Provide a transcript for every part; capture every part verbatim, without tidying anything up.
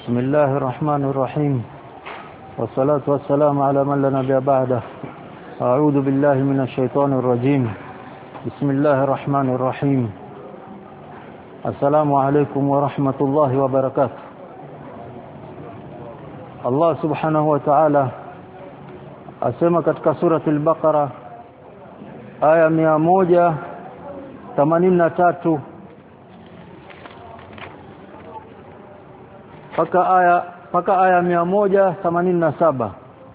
بسم الله الرحمن الرحيم والصلاة والسلام على من لا نبي بعده. أعوذ بالله من الشيطان الرجيم. بسم الله الرحمن الرحيم. السلام عليكم ورحمة الله وبركاته. Allah subhanahu wa ta'ala asema katika surati al-Baqara aya mia moja themanini na tatu paka aya paka aya mia moja themanini na saba.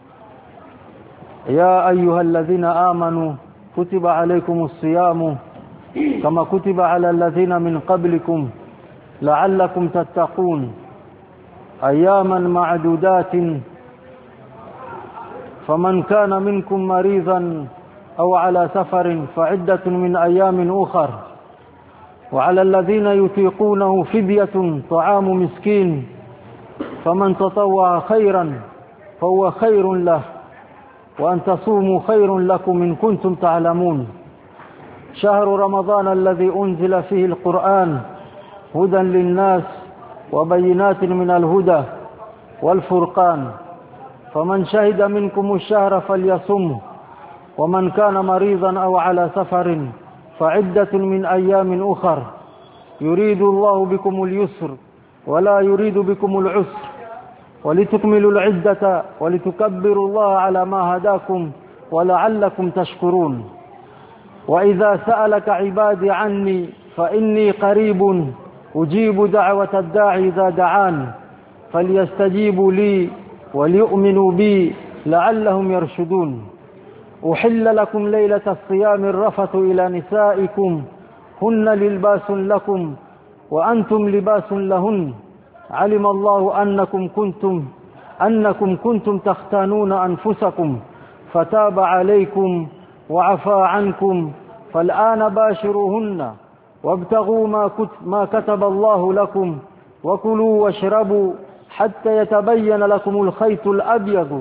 Ya ayyuhalladhina amanu kutiba alaykumus siyamu kama kutiba ala alladhina min qablikum la'allakum tattaqun أياما معدودات فمن كان منكم مريضا أو على سفر فعدة من أيام أخر وعلى الذين يطيقونه فدية طعام مسكين فمن تطوع خيرا فهو خير له وأن تصوموا خير لكم إن كنتم تعلمون شهر رمضان الذي أنزل فيه القرآن هدى للناس وبينات من الهدى والفرقان فمن شهد منكم الشهر فليصمه ومن كان مريضا أو على سفر فعدة من أيام أخر يريد الله بكم اليسر ولا يريد بكم العسر ولتكملوا العدة ولتكبروا الله على ما هداكم ولعلكم تشكرون وإذا سألك عبادي عني فإني قريب أجيب دعوة الداعي إذا دعان فليستجيبوا لي وليؤمنوا بي لعلهم يرشدون أحل لكم ليلة الصيام الرفث إلى نسائكم هن للباس لكم وأنتم لباس لهن علم الله أنكم كنتم أنكم كنتم تختانون أنفسكم فتاب عليكم وعفى عنكم فالآن باشروهن وابتغوا ما ما كتب الله لكم وكلوا واشربوا حتى يتبين لكم الخيط الأبيض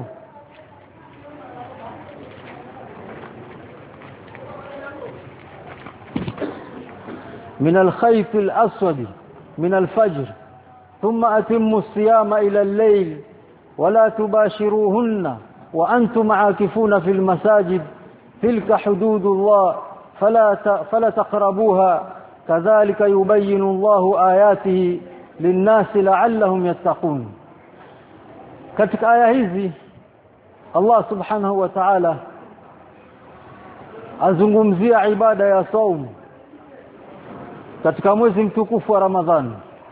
من الخيط الأسود من الفجر ثم أتموا الصيام إلى الليل ولا تباشروهن وأنتم عاكفون في المساجد تلك حدود الله فلا فلا تقربوها كذلك يبين الله آياته للناس لعلهم يتقون. Katika aya hizi Allah subhanahu wa ta'ala azungumzia ibada ya saum katika mwezi mtukufu wa Ramadhani.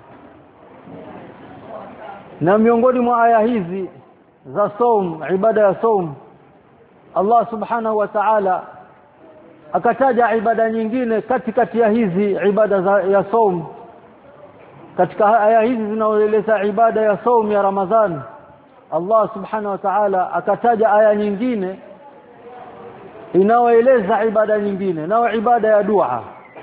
Na miongoni mwa aya hizi za saum, ibada ya saum, Allah subhanahu wa ta'ala akataja ibada nyingine katikati ya hizi ibada za ya saum. Katika aya hizi zinazoeleza ibada ya saum ya Ramadhan, Allah subhanahu wa ta'ala akataja aya nyingine inayoeleza ibada nyingine, nao ibada ya dua.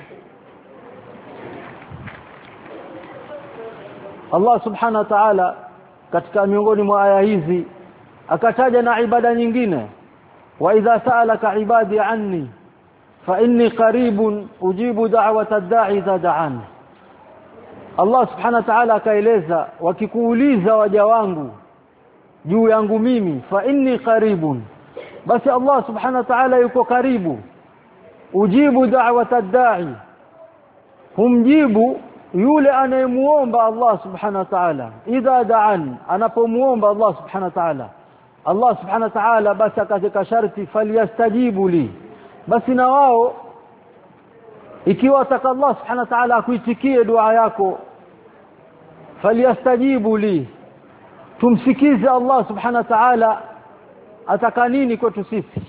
Allah subhanahu wa ta'ala katika miongoni mwa aya hizi akataja na ibada nyingine, wa idha sa'alaka ibadi anni fa inni qaribun ujibu da'wata ad-da'i idha da'an. Allah subhanahu wa ta'ala akaeleza, wakikuuliza waja wangu juu yangu mimi, fa inni qaribun, basi Allah subhanahu wa ta'ala yuko karibu. Ujibu da'wata ad-da'i, humjibu yule anayemuomba Allah subhanahu wa ta'ala idha da'an, anapomuomba Allah subhanahu wa ta'ala. Allah subhanahu wa ta'ala basi akaweka sharti, falyastajibu li, basi na wao ikiwa ataka Allah subhanahu wa ta'ala akuitikie dua yako, falyastajibu li, tumsikize Allah subhanahu wa ta'ala ataka nini kwetu sisi,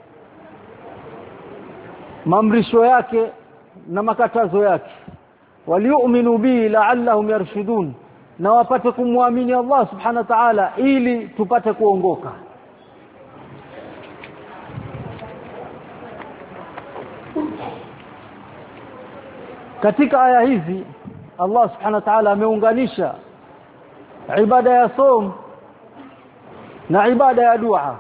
maamrisho yake na makatazo yake. Waliu'minu bi la'allahum yarshudun, na wapate kumwamini Allah subhanahu wa ta'ala ili tupate kuongoka. Katika aya hizi Allah subhanahu wa ta'ala ameunganisha ibada ya saum na ibada ya dua.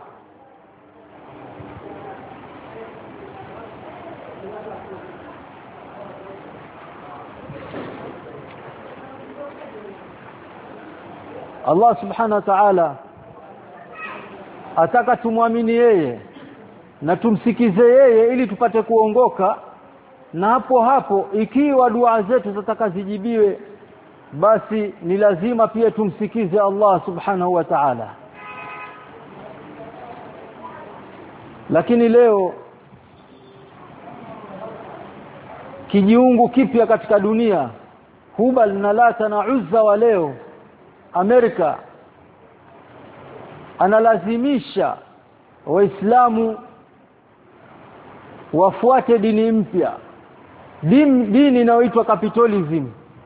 Allah subhanahu wa ta'ala ataka tumwamini yeye na tumsikize yeye ili tupate kuongoka, na hapo hapo ikiwa dua zetu zitakazijibiwe basi ni lazima pia tumsikize Allah subhanahu wa ta'ala. Lakini leo kijiungu kipya katika dunia, Hubal na Lata na Uzza wa leo, Amerika analazimisha Waislamu wafuate dini mpya, dini, dini inayoitwa capitalism,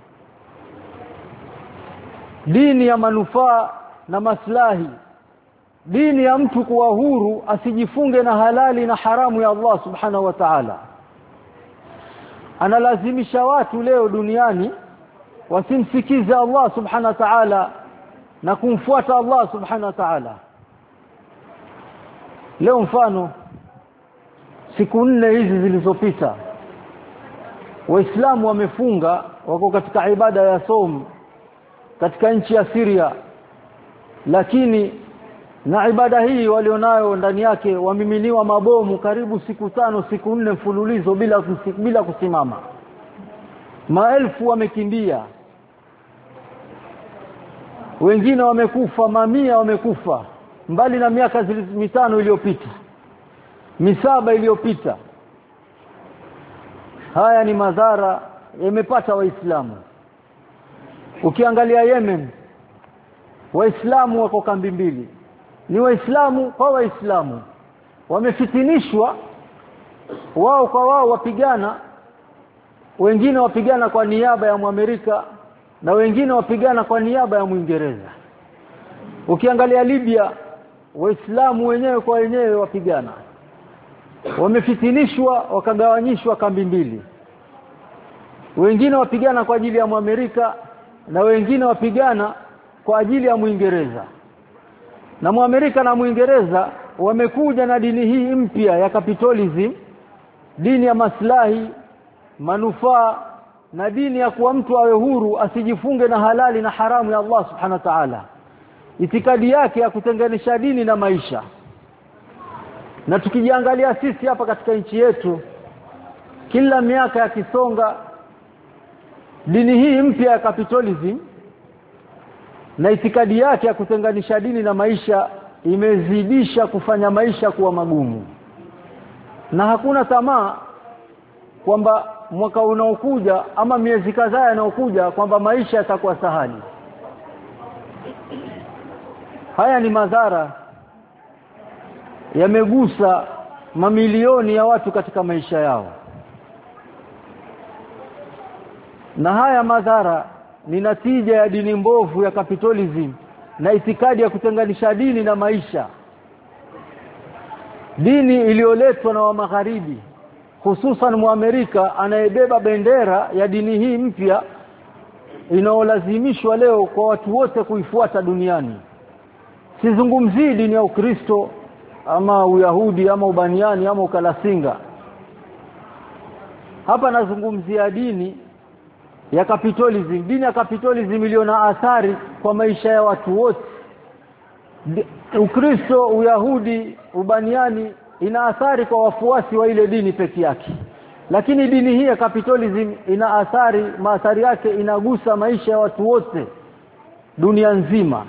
dini ya manufaa na maslahi, dini ya mtu kuwa huru asijifunge na halali na haramu ya Allah subhanahu wa ta'ala. Analazimisha watu leo duniani wasimsikize Allah subhanahu wa ta'ala na kumfuata Allah subhanahu wa ta'ala. Leo mfano, siku nne hizi zilizopita Waislamu wamefunga, wako katika ibada ya som katika nchi ya Syria, lakini na ibada hii walionayo ndani yake wamiminiwa mabomu karibu siku tano siku nne mfululizo bila bila kusimama. Maelfu wamekimbia, wengine wamekufa, mamia wamekufa, mbali na miaka mitano iliyopita, misaba iliyopita. Haya ni madhara yamepata Waislamu. Ukiangalia Yemen, Waislamu wako kambi mbili, ni Waislamu kwa Waislamu, wamefitinishwa wao kwa wao, wapigana, wengine wapigana kwa niaba ya Muamerika na wengine wapigana kwa niaba ya Muingereza. Ukiangalia Libya, Waislamu wenyewe kwa wenyewe wapigana, wamefitinishwa wakagawanyishwa kambi mbili, wengine wapigana kwa ajili ya Muamerika na wengine wapigana kwa ajili ya Muingereza. Na Muamerika na Muingereza wamekuja na dini hii mpya ya capitalism, dini ya maslahi, manufaa, na dini ya kuwa mtu awe huru asijifunge na halali na haramu ya Allah subhanahu wa ta'ala. Itikadi yake ya kutenganisha dini na maisha. Na tukijiangalia sisi hapa katika nchi yetu, kila miaka ya kisonga, dini hii mpya ya capitalism na itikadi yake ya kutenganisha dini na maisha imezidisha kufanya maisha kuwa magumu. Na hakuna tamaa kwamba mwaka unaokuja ama miezi kadhaa inayokuja kwamba maisha yatakuwa sahali. Haya ni madhara yamegusa mamilioni ya watu katika maisha yao. Na haya madhara ni natija ya dini mbovu ya capitalism na itikadi ya kutenganisha dini na maisha. Dini iliyoletwa na wa magharibi, hususan Muamerika anayebeba bendera ya dini hii mpya inaolazimishwa leo kwa watu wote kuifuata duniani. Sizungumzii dini ya Ukristo ama Uyahudi ama Ubaniani ama Ukalasinga. Hapa nazungumzia dini ya capitalism, dini ya capitalism iliyo na athari kwa maisha ya watu wote. Ukristo, Uyahudi, Ubaniani ina athari kwa wafuasi wa ile dini peke yake. Lakini dini hii ya capitalism ina athari, maathari yake inagusa maisha ya watu wote dunia nzima.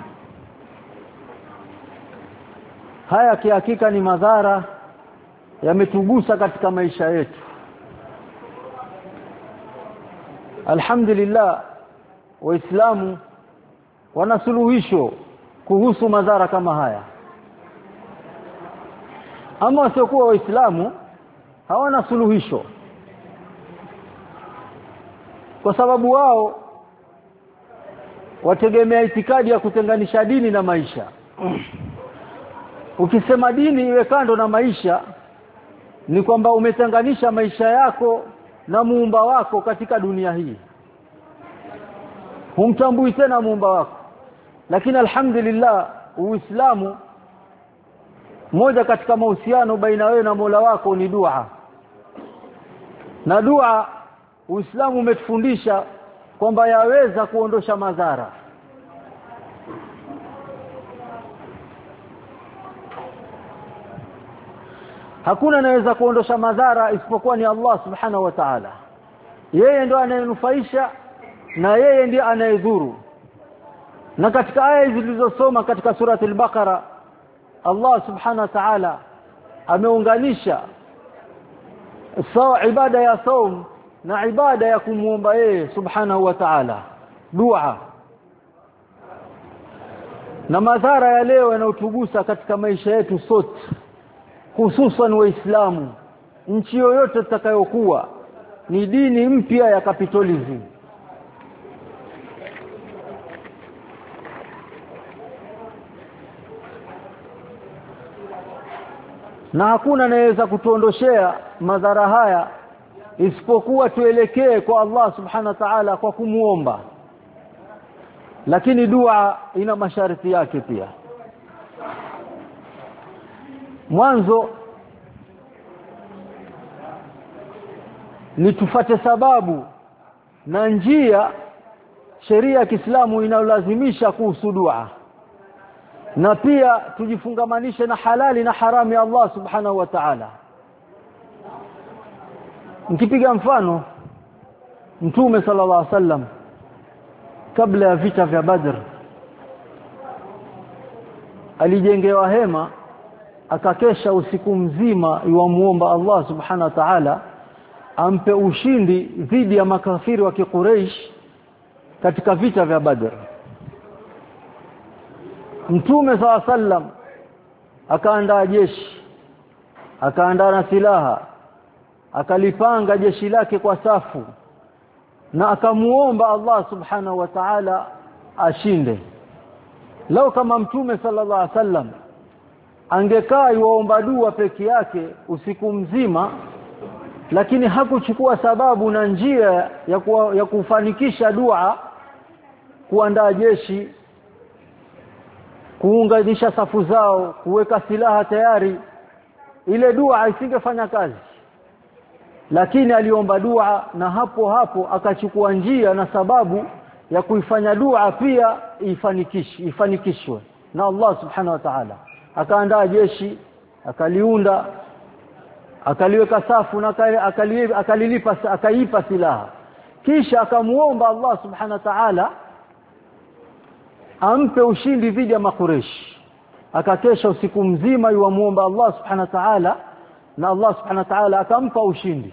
Haya kihakika ni madhara yametugusa katika maisha yetu. Alhamdulillah, Waislamu wana suluhisho kuhusu madhara kama haya. Ama wasiokuwa Waislamu hawana suluhisho, kwa sababu wao wategemea itikadi ya kutenganisha dini na maisha. Ukisema dini iwe kando na maisha, ni kwamba umetenganisha maisha yako na muumba wako katika dunia hii. Humtambui tena muumba wako. Lakini alhamdulillah, Uislamu, moja katika mahusiano baina wewe na Mola wako ni dua. Na dua Uislamu umetufundisha kwamba yaweza kuondosha madhara. hakuna anayeweza kuondosha madhara isipokuwa ni Allah subhanahu wa ta'ala. Yeye ndo anayenufaisha na yeye ndiye anayedhuru. Na katika aya hizi zilizosoma katika surati al-Baqara, Allah subhanahu wa ta'ala ameunganisha sawa ibada ya saum na ibada ya kumuomba yeye subhanahu wa ta'ala, dua. Na madhara ya leo yanayotugusa katika maisha yetu sote, hususan waislamu, nchi yoyote tutakayokuwa, ni dini mpya ya capitalism. Na hakuna anayeweza kutuondoshea madhara haya isipokuwa tuelekee kwa Allah subhanahu wa ta'ala kwa kumuomba. Lakini dua ina masharti yake pia. Mwanzo ni tufate sababu na njia sheria ya Kiislamu inayolazimisha kuhusu dua, na pia tujifungamanishe na halali na haramu ya Allah subhanahu wa ta'ala. Nikipiga mfano, Mtume sallallahu alaihi wasallam kabla ya vita vya Badr alijengewa hema, akakesha usiku mzima yuamuomba Allah subhanahu wa ta'ala ampe ushindi dhidi ya makafiri wa Quraysh katika vita vya Badr. Mtume sallallahu alaihi wasallam akaandaa jeshi, akaandaa na silaha, akalipanga jeshi lake kwa safu, na akamuomba Allah subhanahu wa ta'ala ashinde. Lao kama Mtume sallallahu alaihi wasallam angekaa yuomba dua peke yake usiku mzima, lakini hakuchukua sababu na njia ya, kuwa, ya kufanikisha dua, kuandaa jeshi, kuunganisha safu zao, kuweka silaha tayari, ile dua isingefanya kazi. Lakini aliomba dua, na hapo hapo akachukua njia na sababu ya kuifanya dua pia ifanikishi ifanikishwe na Allah subhanahu wa ta'ala. Akaandaa jeshi, akaliunda, akaliweka safu, na akalilipa akaipa silaha, kisha akamuomba Allah subhanahu wa ta'ala ampe ushindi dhidi ya Makureshi. Akakesha usiku mzima yuamuomba Allah subhanahu wa ta'ala, na Allah subhanahu wa ta'ala akampa ushindi.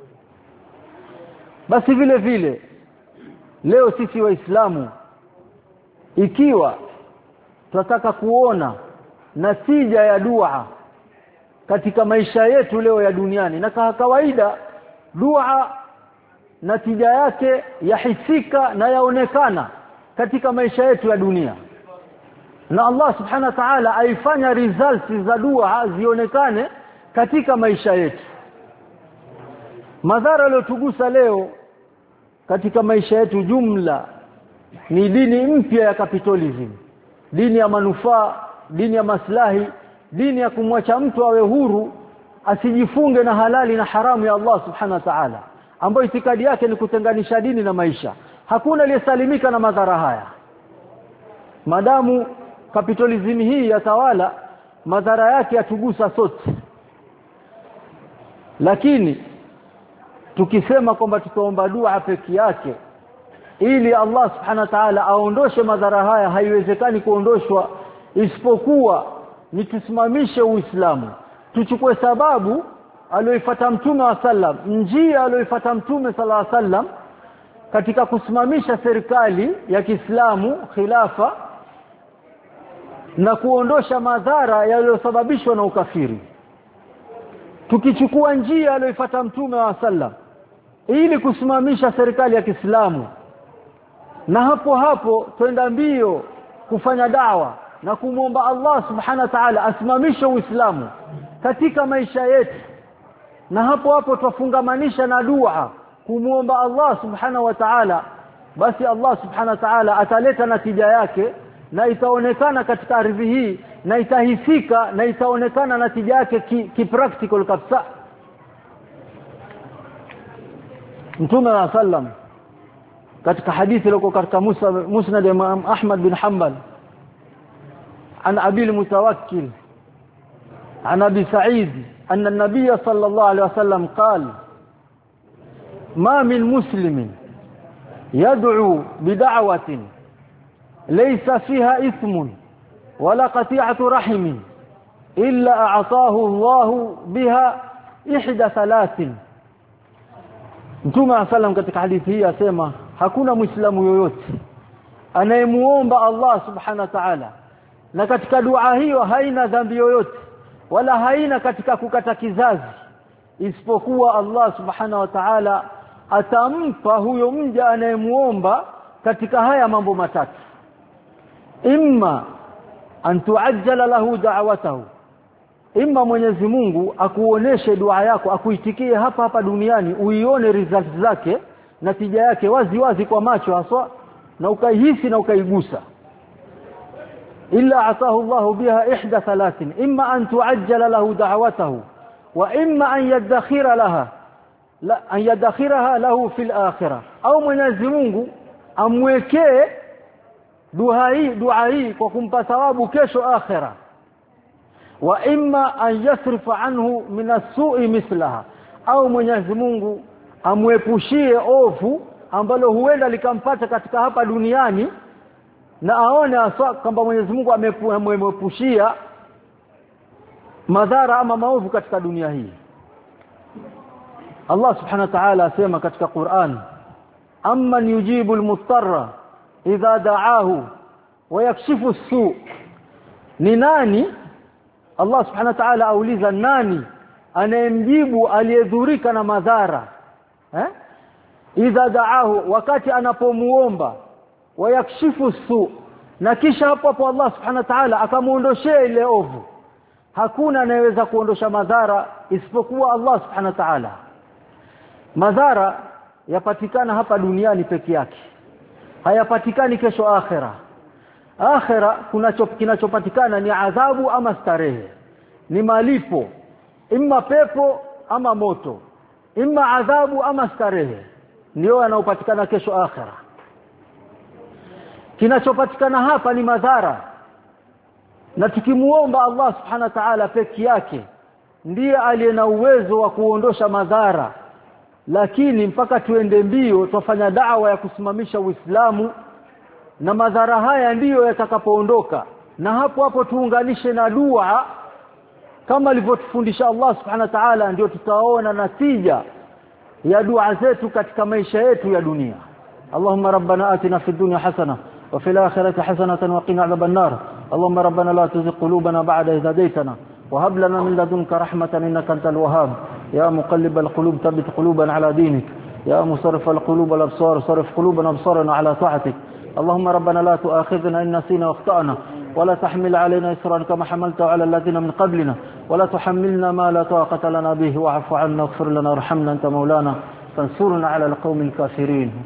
Basi vile vile leo sisi waislamu, ikiwa tunataka kuona natija ya dua katika maisha yetu leo ya duniani, na kwa kawaida dua natija yake yahisika na yaonekana katika maisha yetu ya dunia, na Allah subhanahu wa ta'ala aifanya results za dua zionekane katika maisha yetu. Madhara yaliyotugusa leo katika maisha yetu jumla ni dini mpya ya capitalism, dini ya manufaa, dini ya maslahi, dini ya kumwacha mtu awe huru asijifunge na halali na haramu ya Allah subhanahu wa ta'ala, ambayo itikadi yake ni kutenganisha dini na maisha. Hakuna aliyesalimika na madhara haya. Madamu capitalism hii yatawala, madhara yake yatugusa sote. Lakini tukisema kwamba tutaomba dua peke yake ili Allah subhanahu wa ta'ala aondoshe madhara haya, haiwezekani kuondoshwa isipokuwa ni tusimamishe Uislamu, tuchukue sababu aliyoifuata Mtume wa sallam, njia aliyoifuata Mtume sallallahu alaihi wasallam katika kusimamisha serikali ya Kiislamu, khilafa, na kuondosha madhara yaliyosababishwa na ukafiri. Tukichukua njia aliyoifuata Mtume wa sallam ili kusimamisha serikali ya Kiislamu, na hapo hapo twenda mbio kufanya dawa na kumwomba Allah subhanahu wa ta'ala asimamishe Uislamu katika maisha yetu, na hapo hapo twafungamanisha na dua kumwomba Allah subhanahu wa ta'ala, basi Allah subhanahu wa ta'ala ataleta natija yake, na itaonekana katika ardhi hii, na itahisika, na itaonekana natija yake ki, ki practical kabisa. Mtume wa sallam katika hadithi iliyoko katika Musnad Imam Ahmad bin Hanbal an Abi al-Mutawakkil an Abi Sa'id أن النبي صلى الله عليه وسلم قال ما من مسلم يدعو بدعوة ليس فيها إثم ولا قطيعة رحم إلا أعطاه الله بها إحدى ثلاث. Mtume sallam katika hadithi hii asema hakuna muislamu yoyote anayemuomba Allah subhanahu wa ta'ala na katika dua hiyo haina dhambi yoyote wala haina katika kukata kizazi isipokuwa Allah subhanahu wa ta'ala atampa huyo mja anayemuomba katika haya mambo matatu. Imma an tuajjala lahu da'watahu, imma Mwenyezi Mungu akuoneshe dua yako, akuitikie hapa hapa duniani, uione results zake, natija yake wazi wazi kwa macho haswa, na ukaihisi na ukaigusa. Illa atahu Allah biha ihda thalathin, imma an tuajjala lahu da'watahu wa imma an yadakhira laha la an yadakhiraha lahu fil akhirah, au Mwenyezi Mungu amwekee dua hii dua hii kwa kumpa thawabu kesho akhirah. Wa imma an yasrifa anhu min as-su'i mithlaha, au Mwenyezi Mungu amwepushie ovu ambalo huenda likampata katika hapa duniani, na aone aswa kwamba Mwenyezi Mungu amemwepushia madhara ama maovu katika dunia hii. Allah subhanahu wa ta'ala asema katika Qur'an, amman yujibu al-muttarra idha da'ahu wa yakshifu as-su', ni nani? Allah subhanahu wa ta'ala auliza nani anayemjibu aliyedhurika na madhara eh idha da'ahu, wakati anapomuomba, wa yakshifu su, na kisha hapo hapo Allah subhanahu wa ta'ala akamuondoshia ile ovu. Hakuna anayeweza kuondosha madhara isipokuwa Allah subhanahu wa ta'ala. Madhara yapatikana hapa duniani peke yake, hayapatikani kesho akhera. Akhera kunacho kinachopatikana ni adhabu ama starehe, ni malipo, imma pepo ama moto, imma adhabu ama starehe, ndio yanayopatikana kesho akhera. Kinachopatikana hapa ni madhara, na tukimuomba Allah subhanahu wa ta'ala peke yake ndiye aliye na uwezo wa kuondosha madhara. Lakini mpaka tuende mbio tufanya da'wa ya kusimamisha Uislamu, na madhara haya ndiyo yatakapoondoka, na hapo hapo tuunganishe na dua kama alivyotufundisha Allah subhanahu wa ta'ala, ndio tutaona natija ya dua zetu katika maisha yetu ya dunia. Allahumma rabbana atina fid dunya hasana wa fil akhirati hasanatan wa qina adhaban nar. Allahumma rabbana la tuzigh qulubana ba'da idh hadaytana wa hab lana min ladunka rahmatan innaka antal wahhab. Ya muqallibal qulub thabbit qulubana ala dinik, ya musarrifal qulub wal absar sarif qulubana absarana ala ta'atik. اللهم ربنا لا تؤاخذنا إن نسينا واخطأنا ولا تحمل علينا إصرا كما حملته على الذين من قبلنا ولا تحملنا ما لا طاقة لنا به واعف عنا واغفر لنا وارحمنا أنت مولانا فانصرنا على القوم الكافرين.